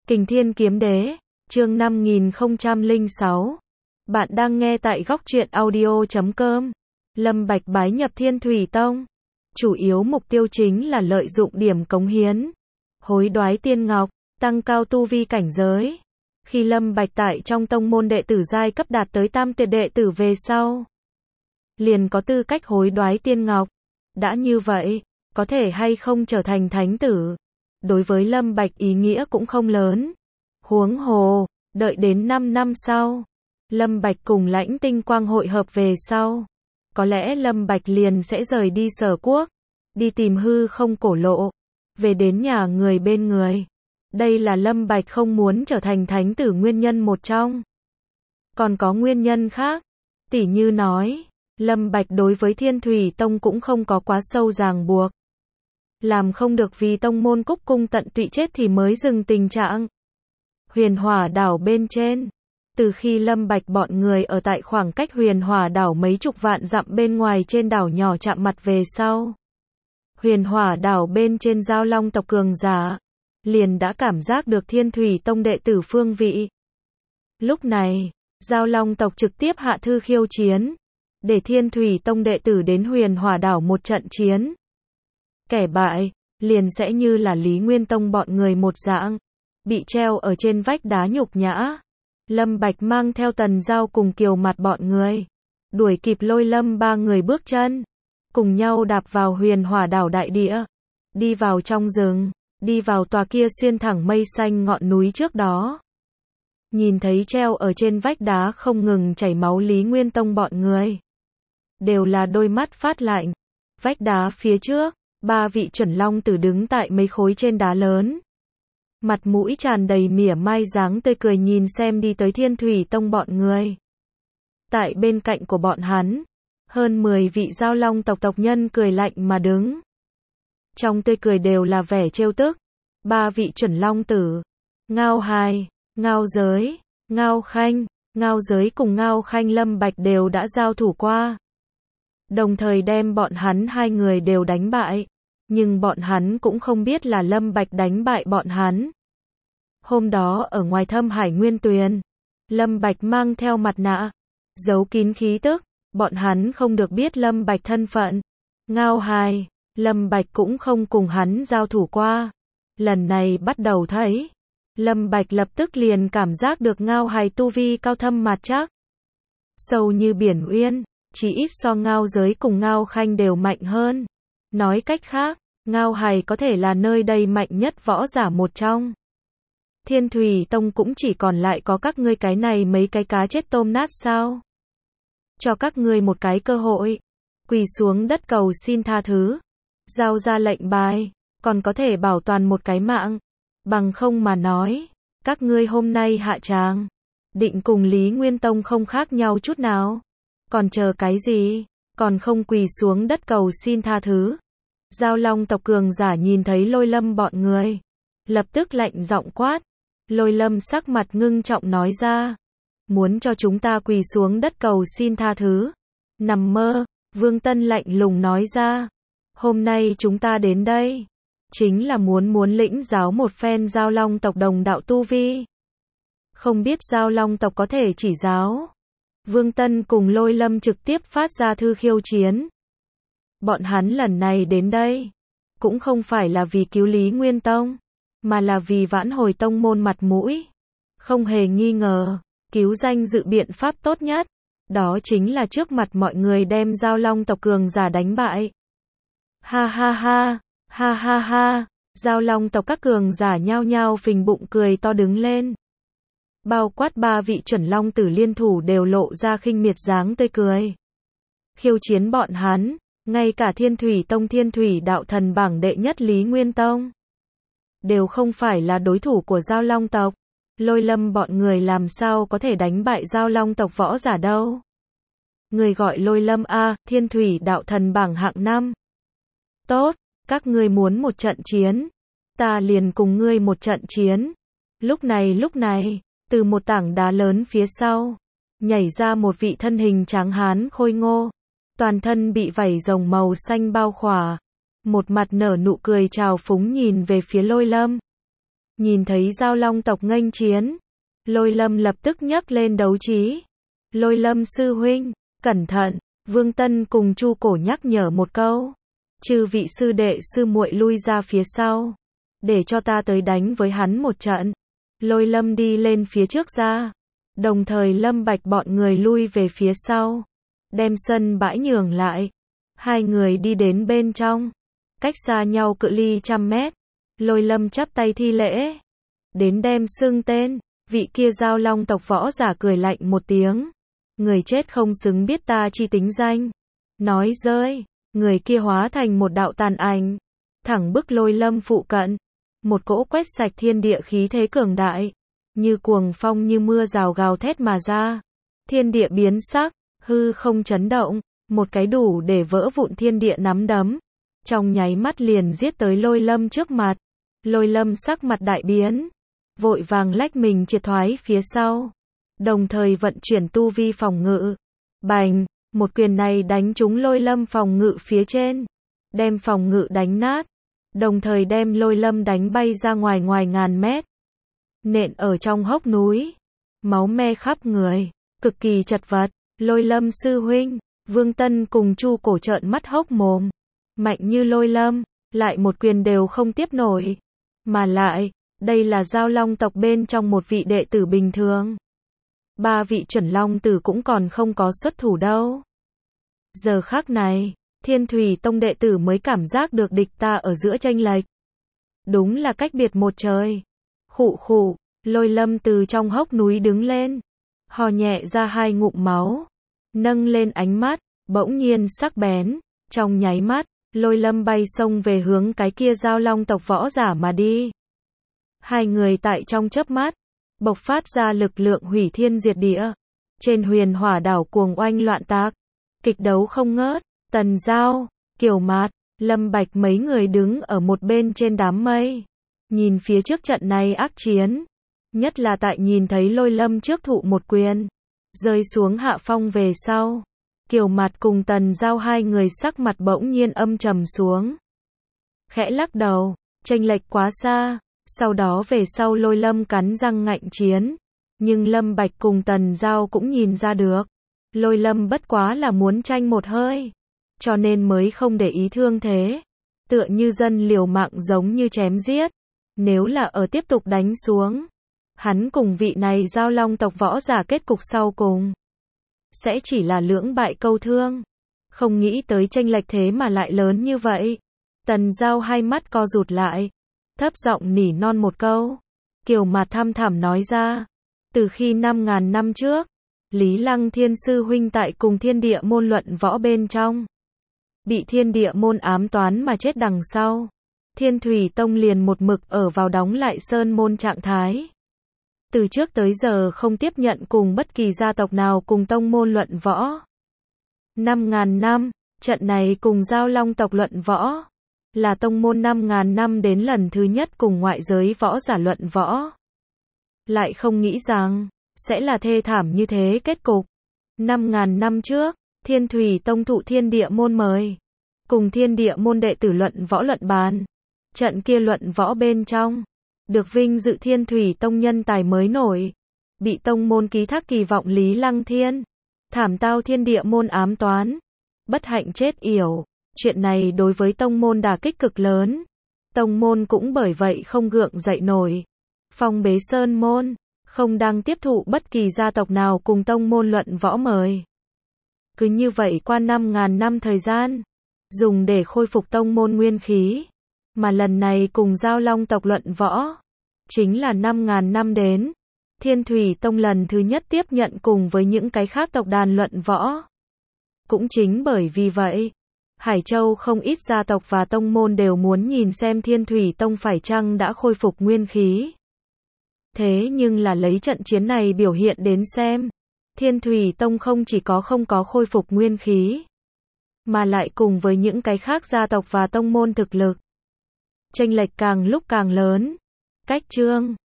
Kình Thiên Kiếm Đế, chương 5006. Bạn đang nghe tại góc truyện audio.com. Lâm Bạch bái nhập Thiên Thủy Tông. Chủ yếu mục tiêu chính là lợi dụng điểm cống hiến, hối đoái tiên ngọc, tăng cao tu vi cảnh giới. Khi Lâm Bạch tại trong tông môn đệ tử giai cấp đạt tới tam tuyệt đệ tử về sau, liền có tư cách hối đoái tiên ngọc. Đã như vậy, có thể hay không trở thành thánh tử, đối với Lâm Bạch ý nghĩa cũng không lớn. Huống hồ, đợi đến 5 năm sau, Lâm Bạch cùng Lãnh Tinh Quang hội hợp về sau, có lẽ Lâm Bạch liền sẽ rời đi Sở Quốc, đi tìm hư không cổ lộ, về đến nhà người bên người. Đây là Lâm Bạch không muốn trở thành thánh tử nguyên nhân một trong. Còn có nguyên nhân khác, tỉ như nói, Lâm Bạch đối với Thiên Thủy Tông cũng không có quá sâu ràng buộc. Làm không được vì tông môn cúc cung tận tụy chết thì mới dừng tình trạng. Huyền Hỏa đảo bên trên, từ khi Lâm Bạch bọn người ở tại khoảng cách Huyền Hỏa đảo mấy chục vạn dặm bên ngoài trên đảo nhỏ chạm mặt về sau, Huyền Hỏa đảo bên trên Giao Long tộc cường giả liền đã cảm giác được Thiên Thủy Tông đệ tử phương vị. Lúc này, Giao Long tộc trực tiếp hạ thư khiêu chiến, để Thiên Thủy Tông đệ tử đến Huyền Hỏa đảo một trận chiến. Kẻ bại, liền sẽ như là Lý Nguyên Tông bọn người một dạng, bị treo ở trên vách đá nhục nhã. Lâm Bạch mang theo Tần Giao cùng Kiều Mặt bọn người, đuổi kịp Lôi Lâm ba người bước chân, cùng nhau đạp vào Huyền Hỏa đảo đại địa, đi vào trong rừng, đi vào tòa kia xuyên thẳng mây xanh ngọn núi trước đó. Nhìn thấy treo ở trên vách đá không ngừng chảy máu Lý Nguyên Tông bọn người, đều là đôi mắt phát lạnh. Vách đá phía trước, ba vị chuẩn long tử đứng tại mấy khối trên đá lớn, mặt mũi tràn đầy mỉa mai dáng tươi cười nhìn xem đi tới Thiên Thủy Tông bọn người. Tại bên cạnh của bọn hắn, hơn 10 vị Giao Long tộc tộc nhân cười lạnh mà đứng. Trong tươi cười đều là vẻ trêu tức. Ba vị chuẩn long tử, Ngao Hai, Ngao Giới, Ngao Khanh, Ngao Giới cùng Ngao Khanh Lâm Bạch đều đã giao thủ qua, đồng thời đem bọn hắn hai người đều đánh bại. Nhưng bọn hắn cũng không biết là Lâm Bạch đánh bại bọn hắn. Hôm đó ở ngoài Thâm Hải Nguyên Tuyền, Lâm Bạch mang theo mặt nạ, giấu kín khí tức, bọn hắn không được biết Lâm Bạch thân phận. Ngao Hai, Lâm Bạch cũng không cùng hắn giao thủ qua. Lần này bắt đầu thấy, Lâm Bạch lập tức liền cảm giác được Ngao Hai tu vi cao thâm mạt chắc, sâu như biển uyên, chỉ ít so Ngao Giới cùng Ngao Khanh đều mạnh hơn. Nói cách khác, Ngao Hai có thể là nơi đây mạnh nhất võ giả một trong. Thiên Thủy Tông cũng chỉ còn lại có các ngươi cái này mấy cái cá chết tôm nát sao? Cho các ngươi một cái cơ hội, quỳ xuống đất cầu xin tha thứ, giao ra lệnh bài, còn có thể bảo toàn một cái mạng. Bằng không mà nói, các ngươi hôm nay hạ tràng, định cùng Lý Nguyên Tông không khác nhau chút nào. Còn chờ cái gì? Còn không quỳ xuống đất cầu xin tha thứ. Giao Long tộc cường giả nhìn thấy Lôi Lâm bọn người, lập tức lạnh giọng quát. Lôi Lâm sắc mặt ngưng trọng nói ra, muốn cho chúng ta quỳ xuống đất cầu xin tha thứ? Nằm mơ. Vương Tân lạnh lùng nói ra, hôm nay chúng ta đến đây, chính là muốn lĩnh giáo một phen Giao Long tộc đồng đạo tu vi. Không biết Giao Long tộc có thể chỉ giáo. Vương Tân cùng Lôi Lâm trực tiếp phát ra thư khiêu chiến. Bọn hắn lần này đến đây, cũng không phải là vì cứu Lý Nguyên Tông, mà là vì vãn hồi tông môn mặt mũi. Không hề nghi ngờ, cứu danh dự biện pháp tốt nhất, đó chính là trước mặt mọi người đem Giao Long tộc cường giả đánh bại. Ha ha ha, ha ha ha, Giao Long tộc các cường giả nhao nhao phình bụng cười to đứng lên. Bao quát ba vị chuẩn long tử liên thủ đều lộ ra khinh miệt dáng tươi cười. Khiêu chiến bọn hắn, ngay cả Thiên Thủy Tông Thiên Thủy đạo thần bảng đệ nhất Lý Nguyên Tông đều không phải là đối thủ của Giao Long tộc. Lôi Lâm bọn người làm sao có thể đánh bại Giao Long tộc võ giả đâu. Người gọi Lôi Lâm a, Thiên Thủy đạo thần bảng hạng 5. Tốt, các ngươi muốn một trận chiến, ta liền cùng ngươi một trận chiến. Lúc này, từ một tảng đá lớn phía sau, nhảy ra một vị thân hình tráng hán khôi ngô, toàn thân bị vảy rồng màu xanh bao khỏa, một mặt nở nụ cười trào phúng nhìn về phía Lôi Lâm. Nhìn thấy Giao Long tộc nghênh chiến, Lôi Lâm lập tức nhấc lên đấu trí. Lôi Lâm sư huynh, cẩn thận, Vương Tân cùng Chu Cổ nhắc nhở một câu. Chư vị sư đệ sư muội lui ra phía sau, để cho ta tới đánh với hắn một trận. Lôi Lâm đi lên phía trước ra, đồng thời Lâm Bạch bọn người lui về phía sau, đem sân bãi nhường lại. Hai người đi đến bên trong, cách xa nhau cự ly 100 mét. Lôi Lâm chắp tay thi lễ, đến đem xưng tên. Vị kia Giao Long tộc võ giả cười lạnh một tiếng. Người chết không xứng biết ta chi tính danh. Nói rơi, người kia hóa thành một đạo tàn ảnh, thẳng bức Lôi Lâm phụ cận. Một cỗ quét sạch thiên địa khí thế cường đại, như cuồng phong như mưa rào gào thét mà ra. Thiên địa biến sắc, hư không chấn động, một cái đủ để vỡ vụn thiên địa nắm đấm. Trong nháy mắt liền giết tới Lôi Lâm trước mặt. Lôi Lâm sắc mặt đại biến, vội vàng lách mình triệt thoái phía sau, đồng thời vận chuyển tu vi phòng ngự. Bành, một quyền này đánh trúng Lôi Lâm phòng ngự phía trên, đem phòng ngự đánh nát, đồng thời đem Lôi Lâm đánh bay ra ngoài ngàn mét. Nện ở trong hốc núi, máu me khắp người, cực kỳ chật vật. Lôi Lâm sư huynh, Vương Tân cùng Chu Cổ trợn mắt hốc mồm. Mạnh như Lôi Lâm, lại một quyền đều không tiếp nổi. Mà lại, đây là Giao Long tộc bên trong một vị đệ tử bình thường. 3 vị chuẩn long tử cũng còn không có xuất thủ đâu. Giờ khắc này, Thiên Thủy Tông đệ tử mới cảm giác được địch ta ở giữa chênh lệch. Đúng là cách biệt một trời. Khụ khụ, Lôi Lâm từ trong hốc núi đứng lên, hò nhẹ ra 2 ngụm máu, nâng lên ánh mắt, bỗng nhiên sắc bén. Trong nháy mắt, Lôi Lâm bay xông về hướng cái kia Giao Long tộc võ giả mà đi. Hai người tại trong chớp mắt, bộc phát ra lực lượng hủy thiên diệt địa. Trên Huyền Hỏa đảo cuồng oanh loạn tạc, kịch đấu không ngớt. Tần Giao, Kiều Mạt, Lâm Bạch mấy người đứng ở một bên trên đám mây, nhìn phía trước trận này ác chiến. Nhất là tại nhìn thấy Lôi Lâm trước thụ một quyền, rơi xuống hạ phong về sau, Kiều Mạt cùng Tần Giao hai người sắc mặt bỗng nhiên âm trầm xuống. Khẽ lắc đầu, chênh lệch quá xa. Sau đó về sau Lôi Lâm cắn răng ngạnh chiến, nhưng Lâm Bạch cùng Tần Giao cũng nhìn ra được, Lôi Lâm bất quá là muốn tranh một hơi, cho nên mới không để ý thương thế, tựa như dân liều mạng giống như chém giết. Nếu là ở tiếp tục đánh xuống, hắn cùng vị này Giao Long tộc võ giả kết cục sau cùng sẽ chỉ là lưỡng bại câu thương. Không nghĩ tới chênh lệch thế mà lại lớn như vậy. Tần Giao hai mắt co rụt lại, thấp giọng nỉ non một câu. Kiều Mạt thăm thẳm nói ra, từ khi 5.000 năm trước, Lý Lăng Thiên sư huynh tại cùng Thiên Địa môn luận võ bên trong, bị Thiên Địa môn ám toán mà chết đằng sau, Thiên Thủy Tông liền một mực ở vào đóng lại sơn môn trạng thái. Từ trước tới giờ không tiếp nhận cùng bất kỳ gia tộc nào cùng tông môn luận võ. 5.000 năm, trận này cùng Giao Long tộc luận võ, là tông môn 5.000 năm đến lần thứ nhất cùng ngoại giới võ giả luận võ. Lại không nghĩ rằng, sẽ là thê thảm như thế kết cục. 5.000 năm trước, Thiên Thủy Tông thụ Thiên Địa môn mời, cùng Thiên Địa môn đệ tử luận võ luận bàn. Trận kia luận võ bên trong, được vinh dự Thiên Thủy Tông nhân tài mới nổi, bị tông môn ký thác kỳ vọng Lý Lăng Thiên, thảm tao Thiên Địa môn ám toán, bất hạnh chết yểu. Chuyện này đối với tông môn đả kích cực lớn, tông môn cũng bởi vậy không gượng dậy nổi, phong bế sơn môn, không đang tiếp thụ bất kỳ gia tộc nào cùng tông môn luận võ mời. Cứ như vậy qua 5.000 năm thời gian, dùng để khôi phục tông môn nguyên khí, mà lần này cùng Giao Long tộc luận võ, chính là 5.000 năm đến, Thiên Thủy Tông lần thứ nhất tiếp nhận cùng với những cái khác tộc đàn luận võ. Cũng chính bởi vì vậy, Hải Châu không ít gia tộc và tông môn đều muốn nhìn xem Thiên Thủy Tông phải chăng đã khôi phục nguyên khí. Thế nhưng là lấy trận chiến này biểu hiện đến xem, Thiên Thủy Tông không chỉ không có khôi phục nguyên khí, mà lại cùng với những cái khác gia tộc và tông môn thực lực, chênh lệch càng lúc càng lớn. Cách chương